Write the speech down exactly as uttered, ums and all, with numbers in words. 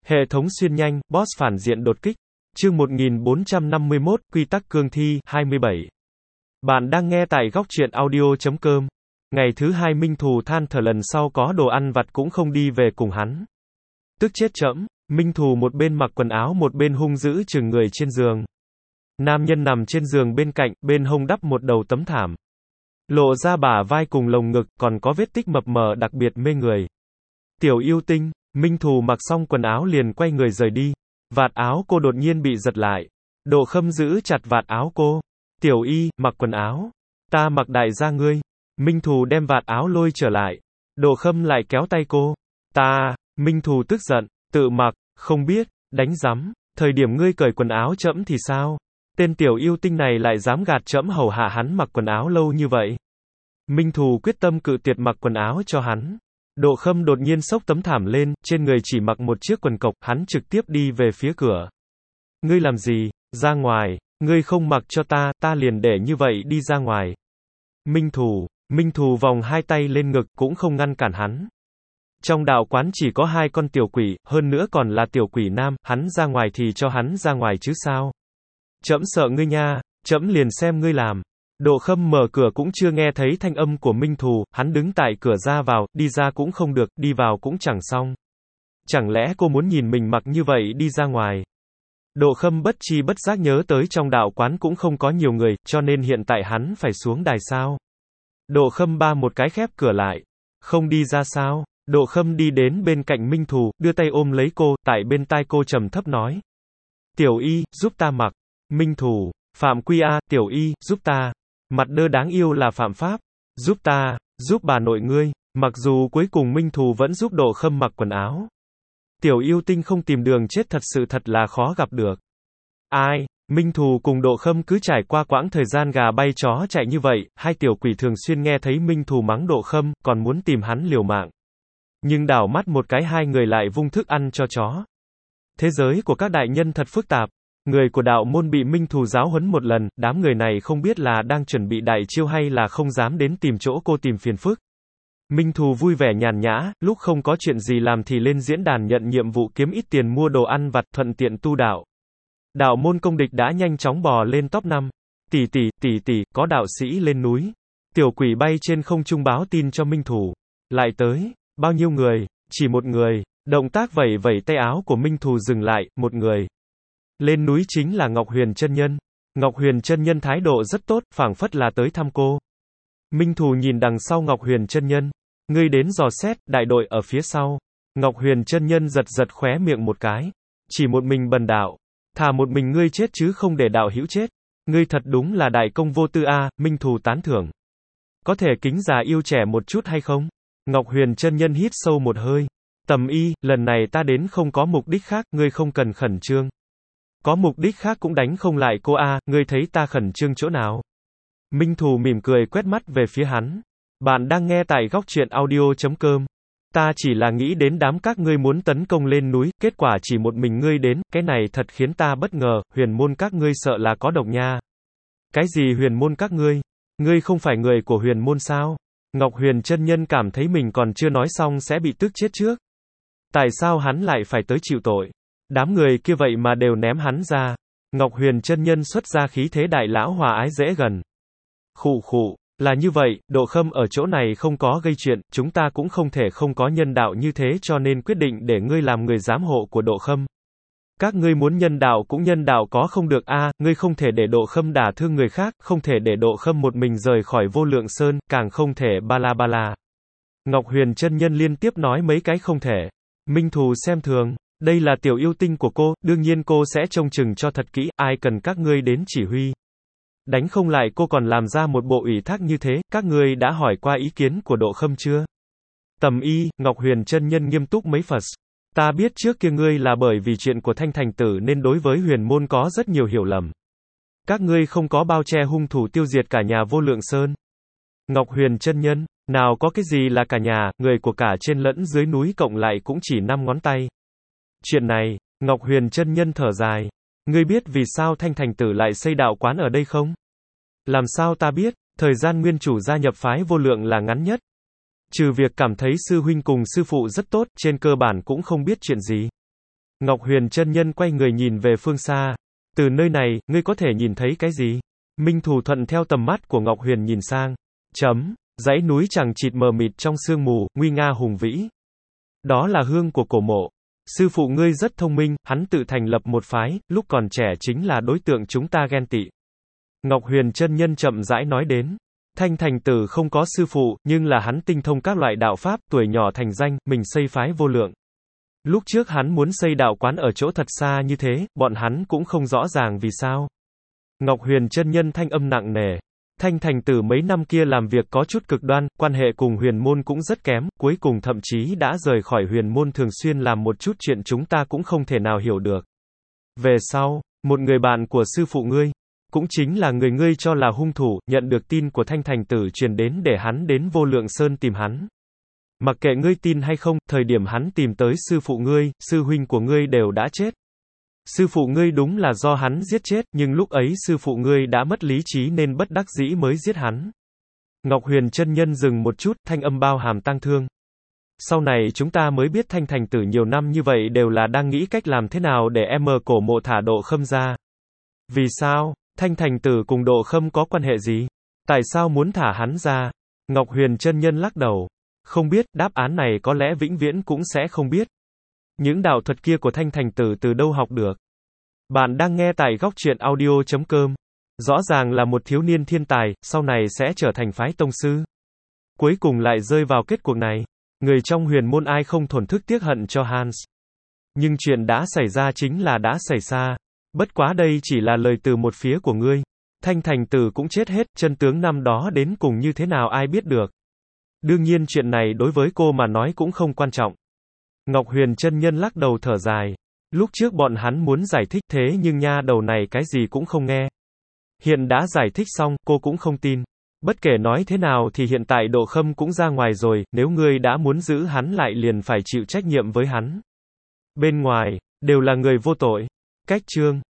Hệ thống xuyên nhanh, boss phản diện đột kích. Chương một nghìn bốn trăm năm mươi mốt, quy tắc cương thi, hai mươi bảy. Bạn đang nghe tại góc truyện audio chấm com. Ngày thứ hai Minh Thù than thở lần sau có đồ ăn vặt cũng không đi về cùng hắn. Tức chết chẫm, Minh Thù một bên mặc quần áo một bên hung dữ chừng người trên giường. Nam nhân nằm trên giường bên cạnh, bên hông đắp một đầu tấm thảm. Lộ ra bả vai cùng lồng ngực, còn có vết tích mập mờ đặc biệt mê người. Tiểu yêu tinh, Minh Thù mặc xong quần áo liền quay người rời đi. Vạt áo cô đột nhiên bị giật lại. Độ Khâm giữ chặt vạt áo cô. Tiểu y, mặc quần áo. Ta mặc đại gia ngươi. Minh Thù đem vạt áo lôi trở lại. Độ Khâm lại kéo tay cô. Ta, Minh Thù tức giận, tự mặc, không biết, đánh rắm. Thời điểm ngươi cởi quần áo trẫm thì sao? Tên tiểu yêu tinh này lại dám gạt trẫm hầu hạ hắn mặc quần áo lâu như vậy. Minh Thù quyết tâm cự tuyệt mặc quần áo cho hắn. Độ Khâm đột nhiên xốc tấm thảm lên, trên người chỉ mặc một chiếc quần cộc, hắn trực tiếp đi về phía cửa. Ngươi làm gì? Ra ngoài, ngươi không mặc cho ta, ta liền để như vậy đi ra ngoài. Minh Thù, Minh Thù vòng hai tay lên ngực, cũng không ngăn cản hắn. Trong đạo quán chỉ có hai con tiểu quỷ, hơn nữa còn là tiểu quỷ nam, hắn ra ngoài thì cho hắn ra ngoài chứ sao? Trẫm sợ ngươi nha, trẫm liền xem ngươi làm. Độ Khâm mở cửa cũng chưa nghe thấy thanh âm của Minh Thù, hắn đứng tại cửa ra vào, đi ra cũng không được, đi vào cũng chẳng xong. Chẳng lẽ cô muốn nhìn mình mặc như vậy đi ra ngoài? Độ Khâm bất chi bất giác nhớ tới trong đạo quán cũng không có nhiều người, cho nên hiện tại hắn phải xuống đài sao. Độ Khâm ba một cái khép cửa lại. Không đi ra sao? Độ Khâm đi đến bên cạnh Minh Thù, đưa tay ôm lấy cô, tại bên tai cô trầm thấp nói. Tiểu y, giúp ta mặc. Minh Thù, phạm quy a, tiểu y, giúp ta. Mặt đơ đáng yêu là phạm pháp. Giúp ta, giúp bà nội ngươi. Mặc dù cuối cùng Minh Thù vẫn giúp Độ Khâm mặc quần áo. Tiểu yêu tinh không tìm đường chết thật sự thật là khó gặp được. Ai, Minh Thù cùng Độ Khâm cứ trải qua quãng thời gian gà bay chó chạy như vậy, hai tiểu quỷ thường xuyên nghe thấy Minh Thù mắng Độ Khâm, còn muốn tìm hắn liều mạng. Nhưng đảo mắt một cái hai người lại vung thức ăn cho chó. Thế giới của các đại nhân thật phức tạp. Người của đạo môn bị Minh Thù giáo huấn một lần, đám người này không biết là đang chuẩn bị đại chiêu hay là không dám đến tìm chỗ cô tìm phiền phức. Minh Thù vui vẻ nhàn nhã, lúc không có chuyện gì làm thì lên diễn đàn nhận nhiệm vụ kiếm ít tiền mua đồ ăn vặt thuận tiện tu đạo. Đạo môn công địch đã nhanh chóng bò lên top năm. Tỷ tỷ, tỷ tỷ, có đạo sĩ lên núi. Tiểu quỷ bay trên không trung báo tin cho Minh Thù. Lại tới, bao nhiêu người? Chỉ một người. Động tác vẩy vẩy tay áo của Minh Thù dừng lại, một người. Lên núi chính là Ngọc Huyền chân nhân. Ngọc Huyền chân nhân thái độ rất tốt, phảng phất là tới thăm cô. Minh Thù nhìn đằng sau Ngọc Huyền chân nhân. Ngươi đến dò xét, đại đội ở phía sau. Ngọc Huyền chân nhân giật giật khóe miệng một cái. Chỉ một mình bần đạo. Thà một mình ngươi chết chứ không để đạo hữu chết. Ngươi thật đúng là đại công vô tư a, Minh Thù tán thưởng. Có thể kính già yêu trẻ một chút hay không? Ngọc Huyền chân nhân hít sâu một hơi. Tầm y, lần này ta đến không có mục đích khác, ngươi không cần khẩn trương. Có mục đích khác cũng đánh không lại cô a, ngươi thấy ta khẩn trương chỗ nào? Minh Thù mỉm cười quét mắt về phía hắn. Bạn đang nghe tại góc truyện audio chấm com. Ta chỉ là nghĩ đến đám các ngươi muốn tấn công lên núi, kết quả chỉ một mình ngươi đến, cái này thật khiến ta bất ngờ, huyền môn các ngươi sợ là có độc nha. Cái gì huyền môn các ngươi? Ngươi không phải người của huyền môn sao? Ngọc Huyền chân nhân cảm thấy mình còn chưa nói xong sẽ bị tức chết trước. Tại sao hắn lại phải tới chịu tội? Đám người kia vậy mà đều ném hắn ra. Ngọc Huyền chân nhân xuất ra khí thế đại lão hòa ái dễ gần. Khụ khụ, là như vậy, Độ Khâm ở chỗ này không có gây chuyện, chúng ta cũng không thể không có nhân đạo như thế cho nên quyết định để ngươi làm người giám hộ của Độ Khâm. Các ngươi muốn nhân đạo cũng nhân đạo có không được a, à, ngươi không thể để Độ Khâm đả thương người khác, không thể để Độ Khâm một mình rời khỏi Vô Lượng Sơn, càng không thể ba la ba la. Ngọc Huyền chân nhân liên tiếp nói mấy cái không thể. Minh Thù xem thường. Đây là tiểu yêu tinh của cô, đương nhiên cô sẽ trông chừng cho thật kỹ, ai cần các ngươi đến chỉ huy. Đánh không lại cô còn làm ra một bộ ủy thác như thế, các ngươi đã hỏi qua ý kiến của Độ Khâm chưa? Tầm y, Ngọc Huyền chân nhân nghiêm túc mấy phật. Ta biết trước kia ngươi là bởi vì chuyện của Thanh Thành Tử nên đối với huyền môn có rất nhiều hiểu lầm. Các ngươi không có bao che hung thủ tiêu diệt cả nhà Vô Lượng Sơn. Ngọc Huyền chân nhân, nào có cái gì là cả nhà, người của cả trên lẫn dưới núi cộng lại cũng chỉ năm ngón tay. Chuyện này, Ngọc Huyền chân nhân thở dài. Ngươi biết vì sao Thanh Thành Tử lại xây đạo quán ở đây không? Làm sao ta biết, thời gian nguyên chủ gia nhập phái Vô Lượng là ngắn nhất. Trừ việc cảm thấy sư huynh cùng sư phụ rất tốt, trên cơ bản cũng không biết chuyện gì. Ngọc Huyền chân nhân quay người nhìn về phương xa. Từ nơi này, ngươi có thể nhìn thấy cái gì? Minh Thù thuận theo tầm mắt của Ngọc Huyền nhìn sang. Chấm, dãy núi chằng chịt mờ mịt trong sương mù, nguy nga hùng vĩ. Đó là hương của cổ mộ. Sư phụ ngươi rất thông minh, hắn tự thành lập một phái, lúc còn trẻ chính là đối tượng chúng ta ghen tị. Ngọc Huyền chân nhân chậm rãi nói đến. Thanh Thành Tử không có sư phụ, nhưng là hắn tinh thông các loại đạo pháp, tuổi nhỏ thành danh, mình xây phái vô lượng. Lúc trước hắn muốn xây đạo quán ở chỗ thật xa như thế, bọn hắn cũng không rõ ràng vì sao. Ngọc Huyền chân nhân thanh âm nặng nề. Thanh Thành Tử mấy năm kia làm việc có chút cực đoan, quan hệ cùng huyền môn cũng rất kém, cuối cùng thậm chí đã rời khỏi huyền môn, thường xuyên làm một chút chuyện chúng ta cũng không thể nào hiểu được. Về sau, một người bạn của sư phụ ngươi, cũng chính là người ngươi cho là hung thủ, nhận được tin của Thanh Thành Tử truyền đến để hắn đến Vô Lượng Sơn tìm hắn. Mặc kệ ngươi tin hay không, thời điểm hắn tìm tới sư phụ ngươi, sư huynh của ngươi đều đã chết. Sư phụ ngươi đúng là do hắn giết chết, nhưng lúc ấy sư phụ ngươi đã mất lý trí nên bất đắc dĩ mới giết hắn. Ngọc Huyền chân nhân dừng một chút, thanh âm bao hàm tang thương. Sau này chúng ta mới biết Thanh Thành Tử nhiều năm như vậy đều là đang nghĩ cách làm thế nào để em cổ mộ thả Độ Khâm ra. Vì sao? Thanh Thành Tử cùng Độ Khâm có quan hệ gì? Tại sao muốn thả hắn ra? Ngọc Huyền chân nhân lắc đầu. Không biết, đáp án này có lẽ vĩnh viễn cũng sẽ không biết. Những đạo thuật kia của Thanh Thành Tử từ đâu học được? Bạn đang nghe tại góc truyện audio chấm com. Rõ ràng là một thiếu niên thiên tài, sau này sẽ trở thành phái tông sư. Cuối cùng lại rơi vào kết cuộc này. Người trong huyền môn ai không thổn thức tiếc hận cho Hans. Nhưng chuyện đã xảy ra chính là đã xảy ra. Bất quá đây chỉ là lời từ một phía của ngươi. Thanh Thành Tử cũng chết hết, chân tướng năm đó đến cùng như thế nào ai biết được. Đương nhiên chuyện này đối với cô mà nói cũng không quan trọng. Ngọc Huyền chân nhân lắc đầu thở dài. Lúc trước bọn hắn muốn giải thích thế nhưng nha đầu này cái gì cũng không nghe. Hiện đã giải thích xong, cô cũng không tin. Bất kể nói thế nào thì hiện tại Độ Khâm cũng ra ngoài rồi, nếu ngươi đã muốn giữ hắn lại liền phải chịu trách nhiệm với hắn. Bên ngoài, đều là người vô tội. Cách chương